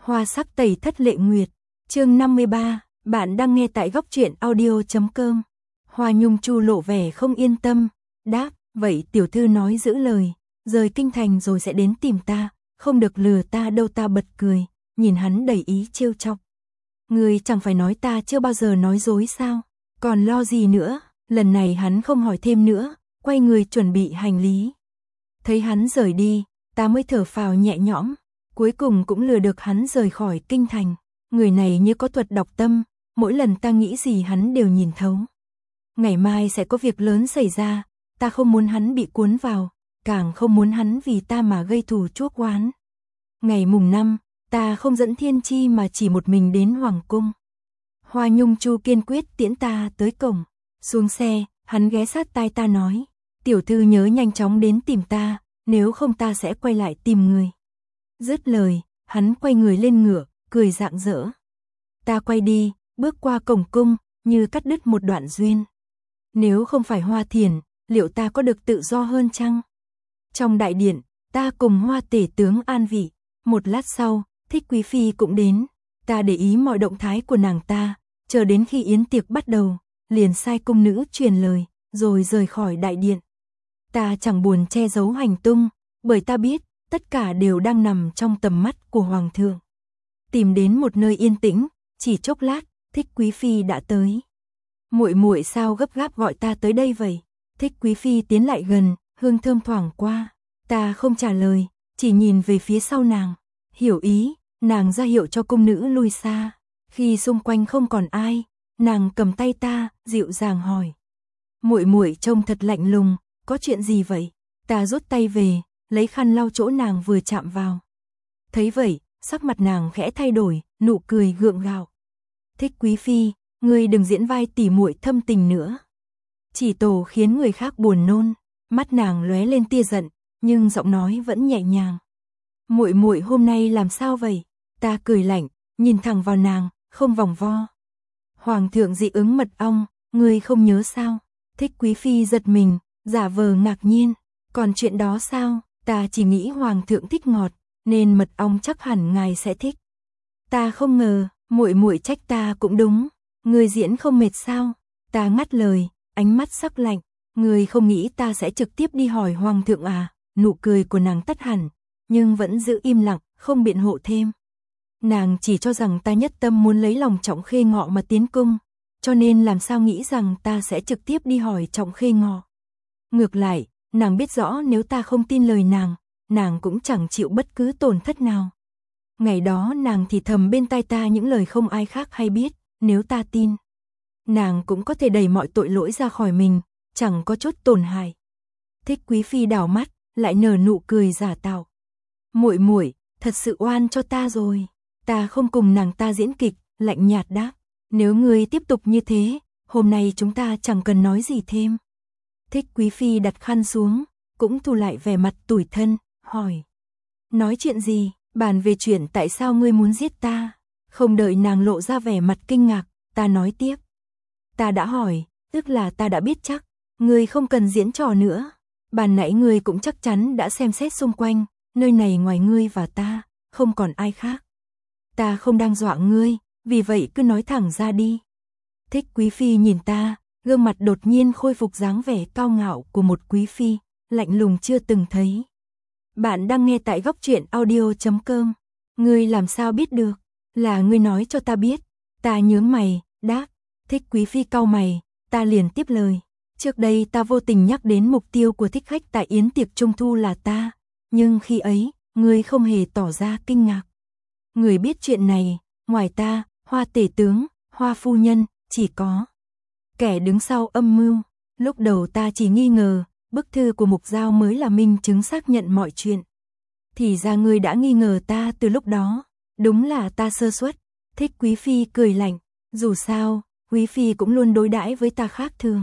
Hoa sắc tẩy thất lệ nguyệt, chương 53, bạn đang nghe tại góc truyện audio.com. Hoa Nhung Chu lộ vẻ không yên tâm, đáp, vậy tiểu thư nói giữ lời, rời kinh thành rồi sẽ đến tìm ta, không được lừa ta đâu. Ta bật cười, nhìn hắn đầy ý trêu chọc. Ngươi chẳng phải nói ta chưa bao giờ nói dối sao, còn lo gì nữa. Lần này hắn không hỏi thêm nữa, quay người chuẩn bị hành lý. Thấy hắn rời đi, ta mới thở phào nhẹ nhõm, cuối cùng cũng lừa được hắn rời khỏi kinh thành. Người này như có thuật đọc tâm, mỗi lần ta nghĩ gì hắn đều nhìn thấu. Ngày mai sẽ có việc lớn xảy ra, ta không muốn hắn bị cuốn vào, càng không muốn hắn vì ta mà gây thù chuốc oán. Ngày mùng 5, ta không dẫn Thiên Chi mà chỉ một mình đến Hoàng cung. Hoa Nhung Chu kiên quyết tiễn ta tới cổng. Xuống xe, hắn ghé sát tai ta nói, tiểu thư nhớ nhanh chóng đến tìm ta, nếu không ta sẽ quay lại tìm người. Dứt lời, hắn quay người lên ngựa, cười rạng rỡ. Ta quay đi, bước qua cổng cung, như cắt đứt một đoạn duyên. Nếu không phải Hoa Thiền, liệu ta có được tự do hơn chăng? Trong đại điện, ta cùng Hoa tể tướng an vị. Một lát sau, Thích Quý Phi cũng đến. Ta để ý mọi động thái của nàng ta, chờ đến khi yến tiệc bắt đầu, liền sai cung nữ truyền lời, rồi rời khỏi đại điện. Ta chẳng buồn che giấu hành tung, bởi ta biết, tất cả đều đang nằm trong tầm mắt của Hoàng thượng. Tìm đến một nơi yên tĩnh, chỉ chốc lát, Thích Quý Phi đã tới. Muội muội sao gấp gáp gọi ta tới đây vậy? Thích Quý Phi tiến lại gần, hương thơm thoảng qua. Ta không trả lời, chỉ nhìn về phía sau nàng. Hiểu ý, nàng ra hiệu cho cung nữ lui xa. Khi xung quanh không còn ai, nàng cầm tay ta, dịu dàng hỏi. Muội muội trông thật lạnh lùng, có chuyện gì vậy? Ta rút tay về, lấy khăn lau chỗ nàng vừa chạm vào. Thấy vậy, sắc mặt nàng khẽ thay đổi, nụ cười gượng gạo. Thích Quý Phi, ngươi đừng diễn vai tỉ muội thâm tình nữa. Chỉ tổ khiến người khác buồn nôn. Mắt nàng lóe lên tia giận, nhưng giọng nói vẫn nhẹ nhàng. Muội muội hôm nay làm sao vậy? Ta cười lạnh, nhìn thẳng vào nàng, không vòng vo. Hoàng thượng dị ứng mật ong, ngươi không nhớ sao? Thích Quý Phi giật mình, giả vờ ngạc nhiên. Còn chuyện đó sao? Ta chỉ nghĩ Hoàng thượng thích ngọt, nên mật ong chắc hẳn ngài sẽ thích. Ta không ngờ, muội muội trách ta cũng đúng. Ngươi diễn không mệt sao? Ta ngắt lời, ánh mắt sắc lạnh. Ngươi không nghĩ ta sẽ trực tiếp đi hỏi Hoàng thượng à? Nụ cười của nàng tắt hẳn, nhưng vẫn giữ im lặng, không biện hộ thêm. Nàng chỉ cho rằng ta nhất tâm muốn lấy lòng Trọng Khê Ngọ mà tiến cung, cho nên làm sao nghĩ rằng ta sẽ trực tiếp đi hỏi Trọng Khê Ngọ. Ngược lại, nàng biết rõ nếu ta không tin lời nàng cũng chẳng chịu bất cứ tổn thất nào. Ngày đó nàng thì thầm bên tai ta những lời không ai khác hay biết, nếu ta tin, nàng cũng có thể đẩy mọi tội lỗi ra khỏi mình, chẳng có chút tổn hại. Thích Quý Phi đảo mắt, lại nở nụ cười giả tạo. Muội muội, thật sự oan cho ta rồi. Ta không cùng nàng ta diễn kịch, lạnh nhạt đáp. Nếu ngươi tiếp tục như thế, hôm nay chúng ta chẳng cần nói gì thêm. Thích Quý Phi đặt khăn xuống, cũng thu lại vẻ mặt tủi thân, hỏi. Nói chuyện gì? Bàn về chuyện tại sao ngươi muốn giết ta? Không đợi nàng lộ ra vẻ mặt kinh ngạc, ta nói tiếp. Ta đã hỏi, tức là ta đã biết chắc, ngươi không cần diễn trò nữa. Bàn nãy ngươi cũng chắc chắn đã xem xét xung quanh, nơi này ngoài ngươi và ta, không còn ai khác. Ta không đang dọa ngươi, vì vậy cứ nói thẳng ra đi. Thích Quý Phi nhìn ta, gương mặt đột nhiên khôi phục dáng vẻ cao ngạo của một quý phi, lạnh lùng chưa từng thấy. Bạn đang nghe tại góc truyện audio.com. Ngươi làm sao biết được? Là ngươi nói cho ta biết. Ta nhướng mày, đáp. Thích Quý Phi cau mày, ta liền tiếp lời. Trước đây ta vô tình nhắc đến mục tiêu của thích khách tại yến tiệc trung thu là ta, nhưng khi ấy, ngươi không hề tỏ ra kinh ngạc. Người biết chuyện này, ngoài ta, Hoa tể tướng, Hoa phu nhân, chỉ có kẻ đứng sau âm mưu. Lúc đầu ta chỉ nghi ngờ, bức thư của Mục Giao mới là minh chứng xác nhận mọi chuyện. Thì ra ngươi đã nghi ngờ ta từ lúc đó, đúng là ta sơ suất. Thích Quý Phi cười lạnh, dù sao, Quý Phi cũng luôn đối đãi với ta khác thường.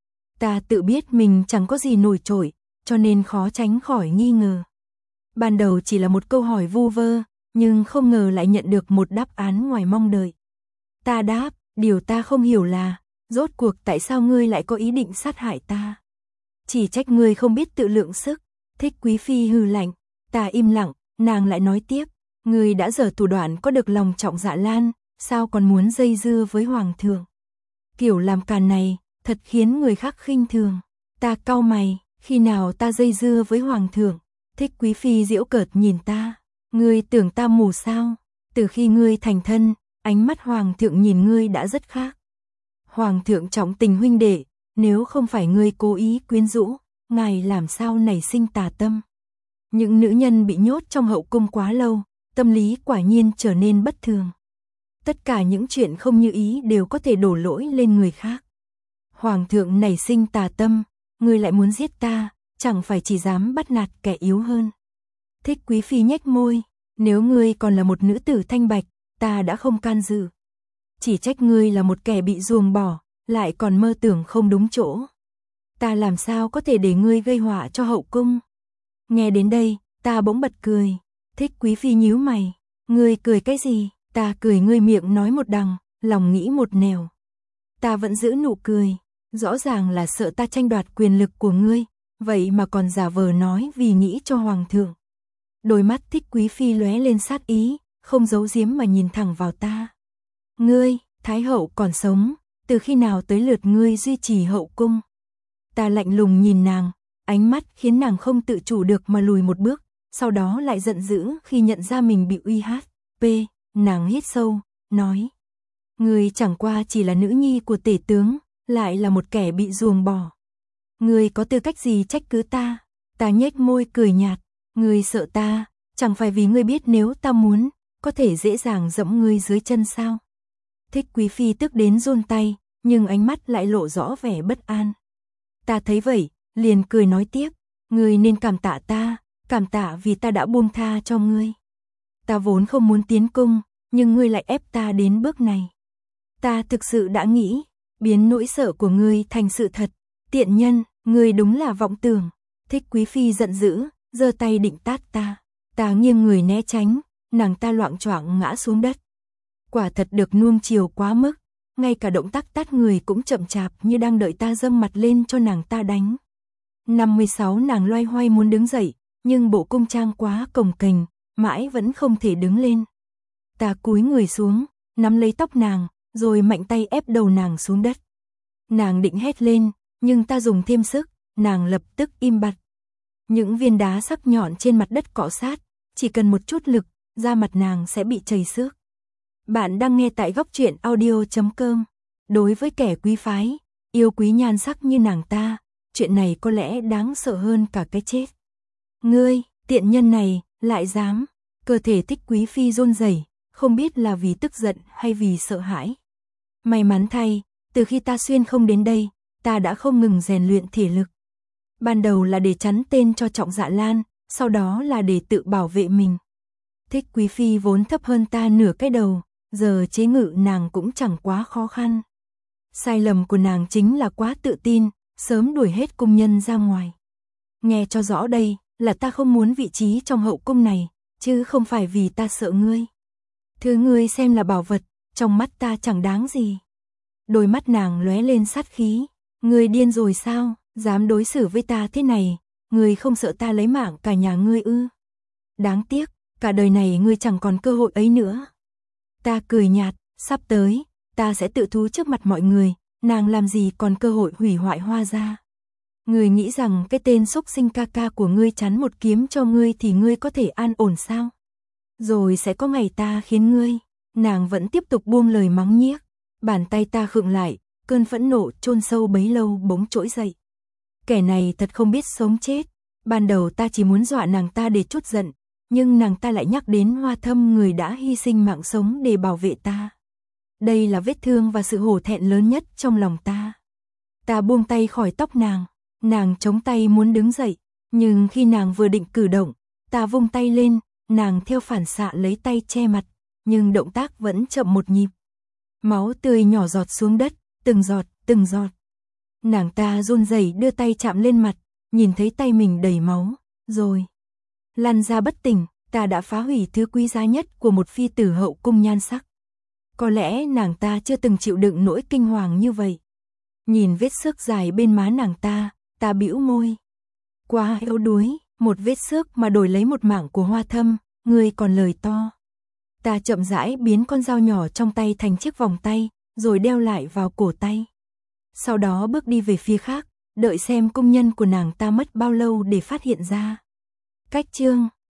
Ta tự biết mình chẳng có gì nổi trội, cho nên khó tránh khỏi nghi ngờ. Ban đầu chỉ là một câu hỏi vu vơ, nhưng không ngờ lại nhận được một đáp án ngoài mong đợi. Ta đáp, điều ta không hiểu là, rốt cuộc tại sao ngươi lại có ý định sát hại ta? Chỉ trách ngươi không biết tự lượng sức. Thích Quý Phi hừ lạnh, ta im lặng, nàng lại nói tiếp, Ngươi đã giở thủ đoạn có được lòng Trọng Dạ Lan, sao còn muốn dây dưa với hoàng thượng? Kiểu làm càn này, thật khiến người khác khinh thường. Ta cau mày, khi nào ta dây dưa với hoàng thượng? Thích Quý Phi giễu cợt nhìn ta. Ngươi tưởng ta mù sao? Từ khi ngươi thành thân, ánh mắt hoàng thượng nhìn ngươi đã rất khác. Hoàng thượng trọng tình huynh đệ, nếu không phải ngươi cố ý quyến rũ, ngài làm sao nảy sinh tà tâm? Những nữ nhân bị nhốt trong hậu cung quá lâu, tâm lý quả nhiên trở nên bất thường. Tất cả những chuyện không như ý đều có thể đổ lỗi lên người khác. Hoàng thượng nảy sinh tà tâm, ngươi lại muốn giết ta, chẳng phải chỉ dám bắt nạt kẻ yếu hơn. Thích Quý Phi nhếch môi, nếu ngươi còn là một nữ tử thanh bạch, ta đã không can dự. Chỉ trách ngươi là một kẻ bị ruồng bỏ, lại còn mơ tưởng không đúng chỗ. Ta làm sao có thể để ngươi gây họa cho hậu cung? Nghe đến đây, ta bỗng bật cười. Thích Quý Phi nhíu mày, ngươi cười cái gì? Ta cười ngươi miệng nói một đằng, lòng nghĩ một nẻo. Ta vẫn giữ nụ cười, rõ ràng là sợ ta tranh đoạt quyền lực của ngươi, vậy mà còn giả vờ nói vì nghĩ cho hoàng thượng. Đôi mắt Thích Quý Phi lóe lên sát ý, không giấu giếm mà nhìn thẳng vào ta. Ngươi, Thái hậu còn sống, từ khi nào tới lượt ngươi duy trì hậu cung? Ta lạnh lùng nhìn nàng, ánh mắt khiến nàng không tự chủ được mà lùi một bước, sau đó lại giận dữ khi nhận ra mình bị uy hiếp. Nàng hít sâu, nói. Ngươi chẳng qua chỉ là nữ nhi của tể tướng, lại là một kẻ bị ruồng bỏ. Ngươi có tư cách gì trách cứ ta? Ta nhếch môi cười nhạt. Ngươi sợ ta, chẳng phải vì ngươi biết nếu ta muốn, có thể dễ dàng dẫm ngươi dưới chân sao? Thích Quý Phi tức đến run tay, nhưng ánh mắt lại lộ rõ vẻ bất an. Ta thấy vậy, liền cười nói tiếp. Ngươi nên cảm tạ ta, cảm tạ vì ta đã buông tha cho ngươi. Ta vốn không muốn tiến cung, nhưng ngươi lại ép ta đến bước này. Ta thực sự đã nghĩ, biến nỗi sợ của ngươi thành sự thật. Tiện nhân, ngươi đúng là vọng tưởng. Thích Quý Phi giận dữ, giơ tay định tát ta. Ta nghiêng người né tránh, nàng ta loạng choạng ngã xuống đất. Quả thật được nuông chiều quá mức, ngay cả động tác tát người cũng chậm chạp như đang đợi ta dâng mặt lên cho nàng ta đánh. 56 nàng loay hoay muốn đứng dậy, nhưng bộ cung trang quá cồng kềnh, mãi vẫn không thể đứng lên. Ta cúi người xuống, nắm lấy tóc nàng, rồi mạnh tay ép đầu nàng xuống đất. Nàng định hét lên, nhưng ta dùng thêm sức, nàng lập tức im bặt. Những viên đá sắc nhọn trên mặt đất cọ sát, chỉ cần một chút lực, da mặt nàng sẽ bị chảy xước. Bạn đang nghe tại góc truyện audio.com. Đối với kẻ quý phái, yêu quý nhan sắc như nàng ta, chuyện này có lẽ đáng sợ hơn cả cái chết. Ngươi, tiện nhân này, lại dám. Cơ thể Thích Quý Phi run rẩy, không biết là vì tức giận hay vì sợ hãi. May mắn thay, từ khi ta xuyên không đến đây, ta đã không ngừng rèn luyện thể lực. Ban đầu là để chắn tên cho Trọng Dạ Lan, sau đó là để tự bảo vệ mình. Thích Quý Phi vốn thấp hơn ta nửa cái đầu, giờ chế ngự nàng cũng chẳng quá khó khăn. Sai lầm của nàng chính là quá tự tin, sớm đuổi hết cung nhân ra ngoài. Nghe cho rõ đây, là ta không muốn vị trí trong hậu cung này, chứ không phải vì ta sợ ngươi. Thứ ngươi xem là bảo vật, trong mắt ta chẳng đáng gì. Đôi mắt nàng lóe lên sát khí. Ngươi điên rồi sao, dám đối xử với ta thế này, ngươi không sợ ta lấy mạng cả nhà ngươi ư? Đáng tiếc, cả đời này ngươi chẳng còn cơ hội ấy nữa. Ta cười nhạt, sắp tới, ta sẽ tự thú trước mặt mọi người, nàng làm gì còn cơ hội hủy hoại Hoa gia. Ngươi nghĩ rằng cái tên xúc sinh ca ca của ngươi chắn một kiếm cho ngươi thì ngươi có thể an ổn sao? Rồi sẽ có ngày ta khiến ngươi. Nàng vẫn tiếp tục buông lời mắng nhiếc. Bàn tay ta khựng lại, cơn phẫn nộ chôn sâu bấy lâu bỗng trỗi dậy. Kẻ này thật không biết sống chết. Ban đầu ta chỉ muốn dọa nàng ta để trút giận, nhưng nàng ta lại nhắc đến Hoa Thâm, người đã hy sinh mạng sống để bảo vệ ta. Đây là vết thương và sự hổ thẹn lớn nhất trong lòng ta. Ta buông tay khỏi tóc nàng. Nàng chống tay muốn đứng dậy, nhưng khi nàng vừa định cử động, ta vung tay lên, nàng theo phản xạ lấy tay che mặt, nhưng động tác vẫn chậm một nhịp. Máu tươi nhỏ giọt xuống đất, từng giọt, từng giọt. Nàng ta run rẩy đưa tay chạm lên mặt, nhìn thấy tay mình đầy máu, rồi lăn ra bất tỉnh. Ta đã phá hủy thứ quý giá nhất của một phi tử hậu cung nhan sắc. Có lẽ nàng ta chưa từng chịu đựng nỗi kinh hoàng như vậy. Nhìn vết xước dài bên má nàng ta, ta bĩu môi. Quá yếu đuối, một vết xước mà đổi lấy một mạng của Hoa Thâm, ngươi còn lời to. Ta chậm rãi biến con dao nhỏ trong tay thành chiếc vòng tay, rồi đeo lại vào cổ tay. Sau đó bước đi về phía khác, đợi xem công nhân của nàng ta mất bao lâu để phát hiện ra. Cách chương